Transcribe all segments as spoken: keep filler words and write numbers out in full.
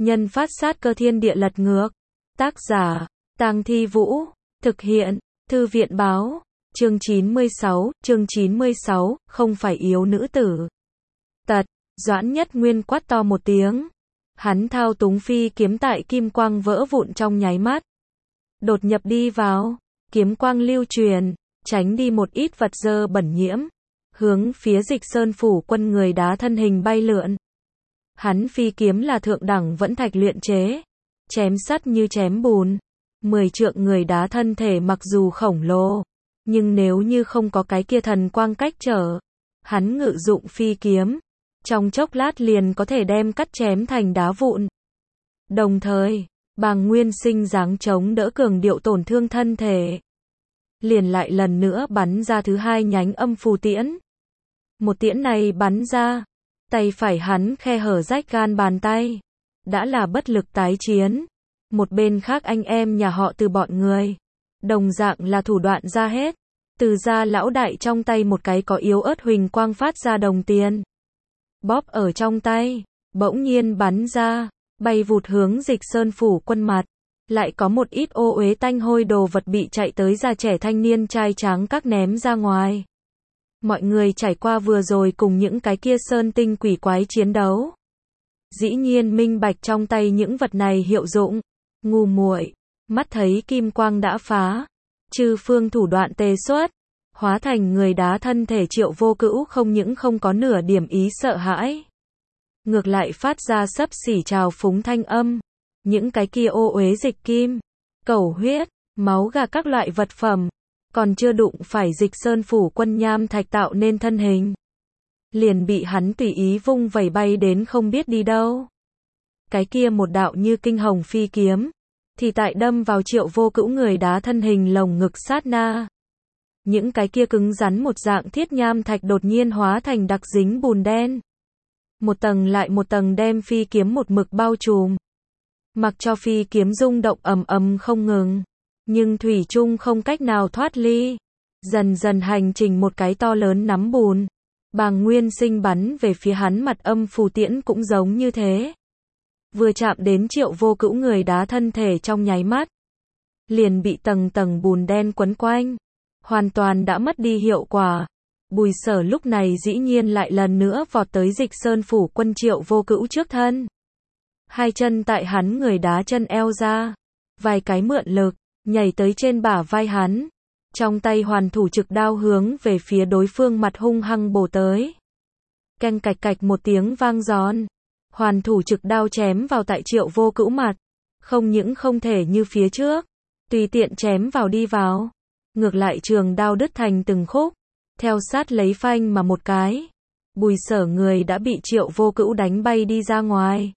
Nhân phát sát cơ thiên địa lật ngược. Tác giả, Tang Thi Vũ. Thực hiện, Thư viện báo. Chương chín mươi sáu, chương chín mươi sáu, không phải yếu nữ tử. Tật, Doãn Nhất Nguyên quát to một tiếng. Hắn thao túng phi kiếm tại kim quang vỡ vụn trong nháy mắt. Đột nhập đi vào, kiếm quang lưu truyền, tránh đi một ít vật dơ bẩn nhiễm. Hướng phía Dịch Sơn phủ quân người đá thân hình bay lượn. Hắn phi kiếm là thượng đẳng vẫn thạch luyện chế. Chém sắt như chém bùn. Mười trượng người đá thân thể mặc dù khổng lồ. Nhưng nếu như không có cái kia thần quang cách trở. Hắn ngự dụng phi kiếm. Trong chốc lát liền có thể đem cắt chém thành đá vụn. Đồng thời, Bàng Nguyên Sinh giáng chống đỡ cường điệu tổn thương thân thể. Liền lại lần nữa bắn ra thứ hai nhánh âm phù tiễn. Một tiễn này bắn ra, tay phải hắn khe hở rách gan bàn tay. Đã là bất lực tái chiến. Một bên khác anh em nhà họ Từ bọn người. Đồng dạng là thủ đoạn ra hết. Từ gia lão đại trong tay một cái có yếu ớt huỳnh quang phát ra đồng tiền. Bóp ở trong tay, bỗng nhiên bắn ra, bay vụt hướng Dịch Sơn phủ quân mặt. Lại có một ít ô uế tanh hôi đồ vật bị chạy tới già trẻ thanh niên trai tráng các ném ra ngoài. Mọi người trải qua vừa rồi cùng những cái kia sơn tinh quỷ quái chiến đấu. Dĩ nhiên minh bạch trong tay những vật này hiệu dụng. Ngu muội, mắt thấy kim quang đã phá. Chư phương thủ đoạn tề xuất. Hóa thành người đá thân thể Triệu Vô Cữu không những không có nửa điểm ý sợ hãi. Ngược lại phát ra xấp xỉ trào phúng thanh âm. Những cái kia ô uế dịch kim, cẩu huyết, máu gà các loại vật phẩm. Còn chưa đụng phải Dịch Sơn phủ quân nham thạch tạo nên thân hình. Liền bị hắn tùy ý vung vẩy bay đến không biết đi đâu. Cái kia một đạo như kinh hồng phi kiếm. Thì tại đâm vào Triệu Vô Cữu người đá thân hình lồng ngực sát na. Những cái kia cứng rắn một dạng thiết nham thạch đột nhiên hóa thành đặc dính bùn đen. Một tầng lại một tầng đem phi kiếm một mực bao trùm. Mặc cho phi kiếm rung động ầm ầm không ngừng. Nhưng thủy chung không cách nào thoát ly. Dần dần hành trình một cái to lớn nắm bùn. Bàng Nguyên Sinh bắn về phía hắn mặt âm phù tiễn cũng giống như thế. Vừa chạm đến Triệu Vô Cữu người đá thân thể trong nháy mắt. Liền bị tầng tầng bùn đen quấn quanh. Hoàn toàn đã mất đi hiệu quả. Bùi Sở lúc này dĩ nhiên lại lần nữa vọt tới Dịch Sơn phủ quân Triệu Vô Cữu trước thân. Hai chân tại hắn người đá chân eo ra. Vài cái mượn lực, nhảy tới trên bả vai hắn. Trong tay hoàn thủ trực đao hướng về phía đối phương mặt hung hăng bổ tới. Keng cạch cạch một tiếng vang giòn. Hoàn thủ trực đao chém vào tại Triệu Vô Cữu mặt. Không những không thể như phía trước. Tùy tiện chém vào đi vào. Ngược lại trường đao đứt thành từng khúc. Theo sát lấy phanh mà một cái. Bùi Sở người đã bị Triệu Vô Cữu đánh bay đi ra ngoài.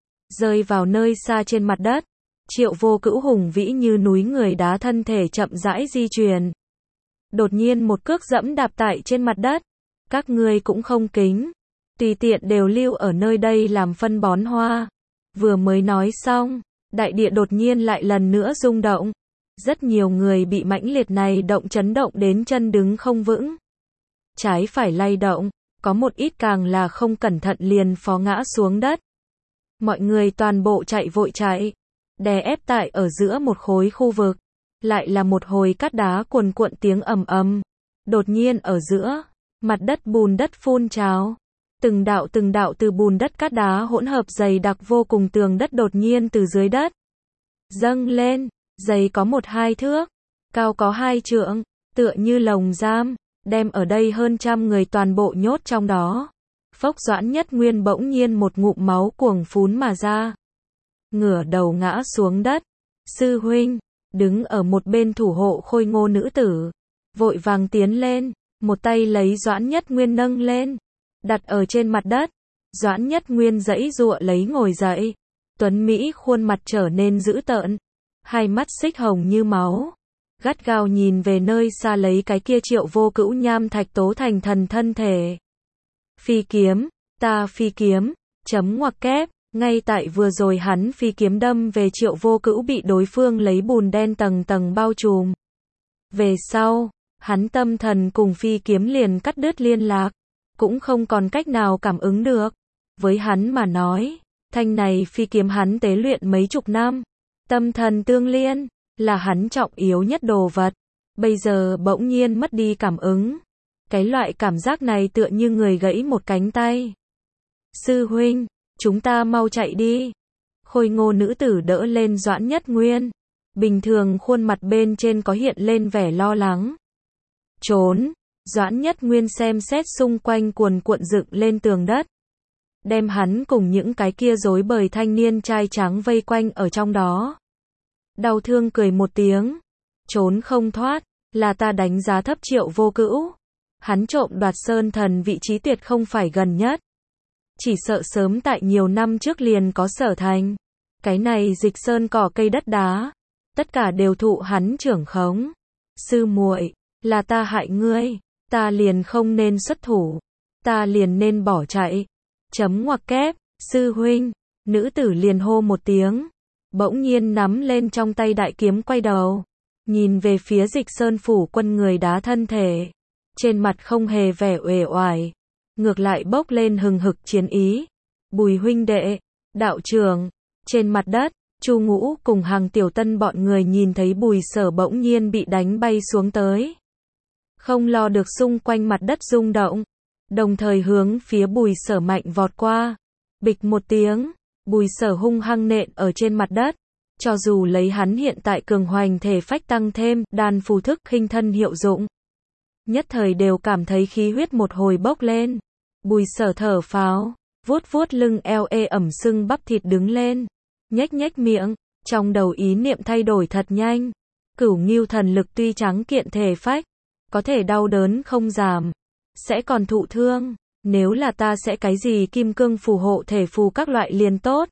Rơi vào nơi xa trên mặt đất. Triệu Vô Cữu hùng vĩ như núi người đá thân thể chậm rãi di chuyển. Đột nhiên một cước dẫm đạp tại trên mặt đất. Các ngươi cũng không kính. Tùy tiện đều lưu ở nơi đây làm phân bón hoa. Vừa mới nói xong. Đại địa đột nhiên lại lần nữa rung động. Rất nhiều người bị mãnh liệt này động chấn động đến chân đứng không vững. Trái phải lay động. Có một ít càng là không cẩn thận liền phó ngã xuống đất. Mọi người toàn bộ chạy vội chạy. Đè ép tại ở giữa một khối khu vực. Lại là một hồi cát đá cuồn cuộn tiếng ầm ầm. Đột nhiên ở giữa. Mặt đất bùn đất phun trào. Từng đạo từng đạo từ bùn đất cát đá hỗn hợp dày đặc vô cùng tường đất đột nhiên từ dưới đất. Dâng lên. Dày có một hai thước. Cao có hai trượng. Tựa như lồng giam. Đem ở đây hơn trăm người toàn bộ nhốt trong đó. Phốc Doãn Nhất Nguyên bỗng nhiên một ngụm máu cuồng phún mà ra. Ngửa đầu ngã xuống đất. Sư huynh. Đứng ở một bên thủ hộ khôi ngô nữ tử. Vội vàng tiến lên. Một tay lấy Doãn Nhất Nguyên nâng lên. Đặt ở trên mặt đất. Doãn Nhất Nguyên giãy giụa lấy ngồi dậy. Tuấn Mỹ khuôn mặt trở nên dữ tợn. Hai mắt xích hồng như máu. Gắt gao nhìn về nơi xa lấy cái kia Triệu Vô Cữu nham thạch tố thành thần thân thể. Phi kiếm, ta phi kiếm, chấm ngoặc kép. Ngay tại vừa rồi hắn phi kiếm đâm về Triệu Vô Cữu bị đối phương lấy bùn đen tầng tầng bao trùm. Về sau, hắn tâm thần cùng phi kiếm liền cắt đứt liên lạc. Cũng không còn cách nào cảm ứng được. Với hắn mà nói, Thanh này phi kiếm hắn tế luyện mấy chục năm. Tâm thần tương liên, là hắn trọng yếu nhất đồ vật. Bây giờ bỗng nhiên mất đi cảm ứng. Cái loại cảm giác này tựa như người gãy một cánh tay. Sư huynh, chúng ta mau chạy đi. Khôi ngô nữ tử đỡ lên Doãn Nhất Nguyên. Bình thường khuôn mặt bên trên có hiện lên vẻ lo lắng. Trốn. Doãn Nhất Nguyên xem xét xung quanh cuồn cuộn dựng lên tường đất. Đem hắn cùng những cái kia rối bời thanh niên trai trắng vây quanh ở trong đó. Đau thương cười một tiếng. Trốn không thoát, là ta đánh giá thấp Triệu Vô Cữu. Hắn trộm đoạt sơn thần vị trí tuyệt không phải gần nhất. Chỉ sợ sớm tại nhiều năm trước liền có sở thành. Cái này dịch sơn cỏ cây đất đá. Tất cả đều thụ hắn trưởng khống. Sư muội, là ta hại ngươi. Ta liền không nên xuất thủ. Ta liền nên bỏ chạy. Chấm ngoặc kép, sư huynh. Nữ tử liền hô một tiếng. Bỗng nhiên nắm lên trong tay đại kiếm quay đầu. Nhìn về phía dịch sơn phủ quân người đá thân thể. Trên mặt không hề vẻ uể oải. Ngược lại bốc lên hừng hực chiến ý. Bùi huynh đệ, đạo trưởng. Trên mặt đất, Chu Ngũ cùng Hàng Tiểu Tân bọn người nhìn thấy Bùi Sở bỗng nhiên bị đánh bay xuống tới. Không lo được xung quanh mặt đất rung động. Đồng thời hướng phía Bùi Sở mạnh vọt qua. Bịch một tiếng, Bùi Sở hung hăng nện ở trên mặt đất. Cho dù lấy hắn hiện tại cường hoành thể phách tăng thêm, đan phù thức khinh thân hiệu dụng. Nhất thời đều cảm thấy khí huyết một hồi bốc lên. Bùi Sở thở phào, vuốt vuốt lưng eo ê ẩm sưng bắp thịt đứng lên. Nhếch nhếch miệng, trong đầu ý niệm thay đổi thật nhanh. Cửu Ngưu thần lực tuy trắng kiện thể phách, có thể đau đớn không giảm, sẽ còn thụ thương. Nếu là ta sẽ cái gì kim cương phù hộ thể phù các loại liền tốt.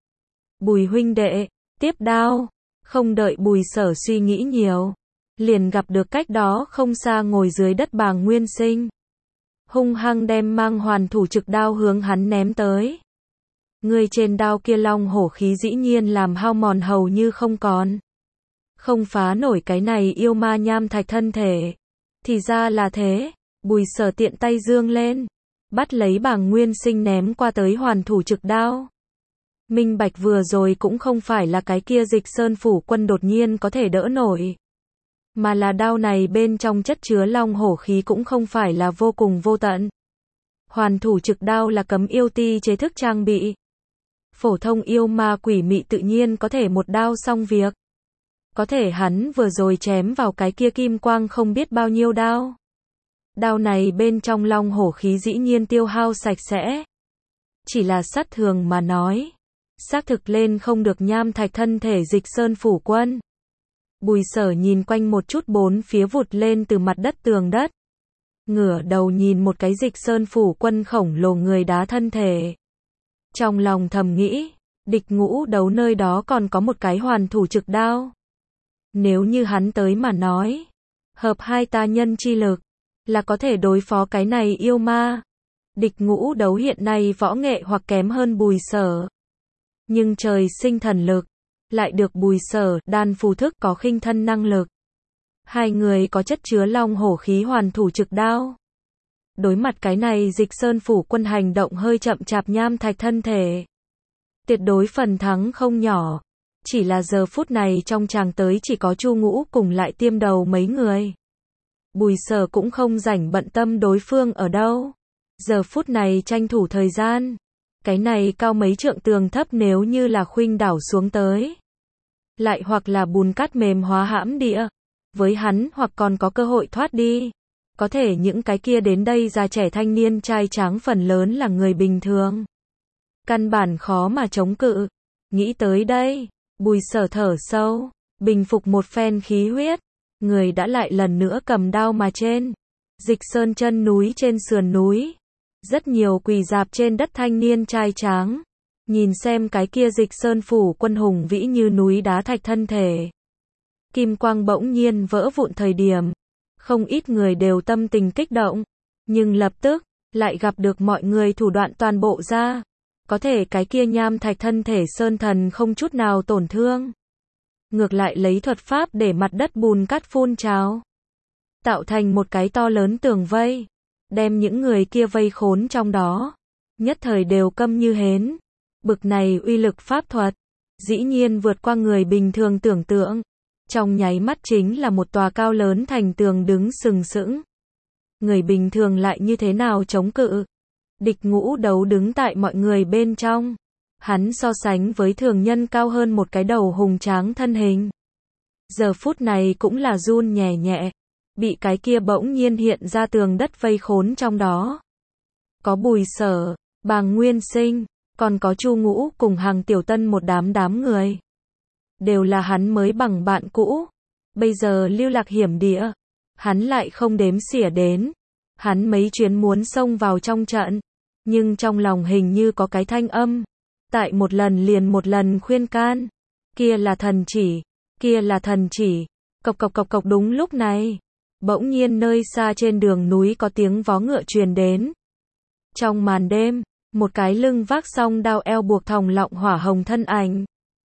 Bùi huynh đệ, tiếp đao. Không đợi Bùi Sở suy nghĩ nhiều, liền gặp được cách đó không xa ngồi dưới đất Bàng Nguyên Sinh. Hung hăng đem mang hoàn thủ trực đao hướng hắn ném tới. Người trên đao kia long hổ khí dĩ nhiên làm hao mòn hầu như không còn. Không phá nổi cái này yêu ma nham thạch thân thể. Thì ra là thế. Bùi Sở tiện tay dương lên, bắt lấy Bàng Nguyên Sinh ném qua tới hoàn thủ trực đao. Minh bạch vừa rồi cũng không phải là cái kia dịch sơn phủ quân đột nhiên có thể đỡ nổi. Mà là đao này bên trong chất chứa long hổ khí cũng không phải là vô cùng vô tận. Hoàn thủ trực đao là cấm yêu ti chế thức trang bị. Phổ thông yêu ma quỷ mị tự nhiên có thể một đao xong việc. Có thể hắn vừa rồi chém vào cái kia kim quang không biết bao nhiêu đao. Đao này bên trong long hổ khí dĩ nhiên tiêu hao sạch sẽ. Chỉ là sát thường mà nói. Xác thực lên không được nham thạch thân thể dịch sơn phủ quân. Bùi Sở nhìn quanh một chút bốn phía vụt lên từ mặt đất tường đất. Ngửa đầu nhìn một cái dịch sơn phủ quân khổng lồ người đá thân thể. Trong lòng thầm nghĩ, địch ngũ đấu nơi đó còn có một cái hoàn thủ trực đao. Nếu như hắn tới mà nói, hợp hai ta nhân chi lực, là có thể đối phó cái này yêu ma. Địch ngũ đấu hiện nay võ nghệ hoặc kém hơn Bùi Sở. Nhưng trời sinh thần lực, lại được Bùi Sở đan phù thức có khinh thân năng lực. Hai người có chất chứa long hổ khí hoàn thủ trực đao. Đối mặt cái này dịch sơn phủ quân hành động hơi chậm chạp nham thạch thân thể. Tuyệt đối phần thắng không nhỏ. Chỉ là giờ phút này trong tràng tới chỉ có Chu Ngũ cùng lại tiêm đầu mấy người. Bùi Sở cũng không rảnh bận tâm đối phương ở đâu. Giờ phút này tranh thủ thời gian. Cái này cao mấy trượng tường thấp nếu như là khuynh đảo xuống tới. Lại hoặc là bùn cát mềm hóa hãm địa. Với hắn hoặc còn có cơ hội thoát đi. Có thể những cái kia đến đây già trẻ thanh niên trai tráng phần lớn là người bình thường. Căn bản khó mà chống cự. Nghĩ tới đây, Bùi Sở thở sâu, bình phục một phen khí huyết. Người đã lại lần nữa cầm đao mà trên. Dịch sơn chân núi trên sườn núi. Rất nhiều quỳ dạp trên đất thanh niên trai tráng. Nhìn xem cái kia dịch sơn phủ quân hùng vĩ như núi đá thạch thân thể. Kim quang bỗng nhiên vỡ vụn thời điểm. Không ít người đều tâm tình kích động. Nhưng lập tức, lại gặp được mọi người thủ đoạn toàn bộ ra. Có thể cái kia nham thạch thân thể sơn thần không chút nào tổn thương. Ngược lại lấy thuật pháp để mặt đất bùn cát phun trào. Tạo thành một cái to lớn tường vây. Đem những người kia vây khốn trong đó. Nhất thời đều câm như hến. Bực này uy lực pháp thuật, dĩ nhiên vượt qua người bình thường tưởng tượng. Trong nháy mắt chính là một tòa cao lớn thành tường đứng sừng sững. Người bình thường lại như thế nào chống cự? Địch Ngũ Đấu đứng tại mọi người bên trong. Hắn so sánh với thường nhân cao hơn một cái đầu hùng tráng thân hình. Giờ phút này cũng là run nhẹ nhẹ, bị cái kia bỗng nhiên hiện ra tường đất vây khốn trong đó. Có Bùi Sở, Bàng Nguyên Sinh, còn có Chu Ngũ cùng Hàng Tiểu Tân một đám đám người. Đều là hắn mới bằng bạn cũ. Bây giờ lưu lạc hiểm địa, hắn lại không đếm xỉa đến. Hắn mấy chuyến muốn xông vào trong trận, nhưng trong lòng hình như có cái thanh âm. Tại một lần liền một lần khuyên can. Kia là thần chỉ, kia là thần chỉ. Cộc cộc cộc cộc đúng lúc này. Bỗng nhiên nơi xa trên đường núi có tiếng vó ngựa truyền đến. Trong màn đêm, một cái lưng vác song đao eo buộc thòng lọng hỏa hồng thân ảnh.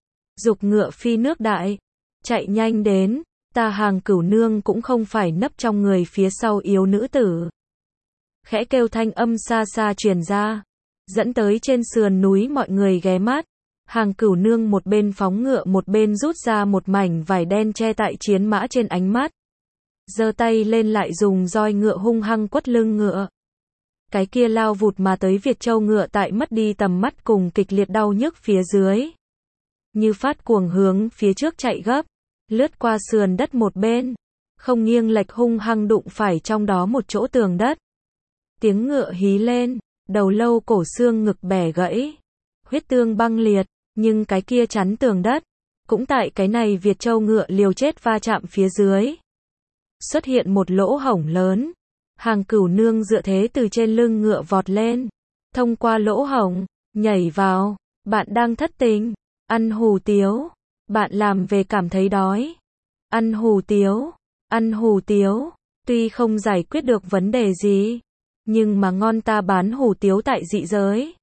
Dục ngựa phi nước đại, chạy nhanh đến, ta Hàng Cửu Nương cũng không phải nấp trong người phía sau yếu nữ tử. Khẽ kêu thanh âm xa xa truyền ra, dẫn tới trên sườn núi mọi người ghé mắt. Hàng Cửu Nương một bên phóng ngựa một bên rút ra một mảnh vải đen che tại chiến mã trên ánh mắt. Giơ tay lên lại dùng roi ngựa hung hăng quất lưng ngựa. Cái kia lao vụt mà tới Việt Châu ngựa tại mất đi tầm mắt cùng kịch liệt đau nhức phía dưới. Như phát cuồng hướng phía trước chạy gấp, lướt qua sườn đất một bên, không nghiêng lệch hung hăng đụng phải trong đó một chỗ tường đất. Tiếng ngựa hí lên, đầu lâu cổ xương ngực bẻ gãy, huyết tương băng liệt, nhưng cái kia chắn tường đất, cũng tại cái này Việt Châu ngựa liều chết va chạm phía dưới. Xuất hiện một lỗ hổng lớn, Hàng Cửu Nương dựa thế từ trên lưng ngựa vọt lên, thông qua lỗ hổng, nhảy vào, bạn đang thất tình, ăn hủ tiếu, bạn làm về cảm thấy đói, ăn hủ tiếu, ăn hủ tiếu, tuy không giải quyết được vấn đề gì, nhưng mà ngon ta bán hủ tiếu tại dị giới.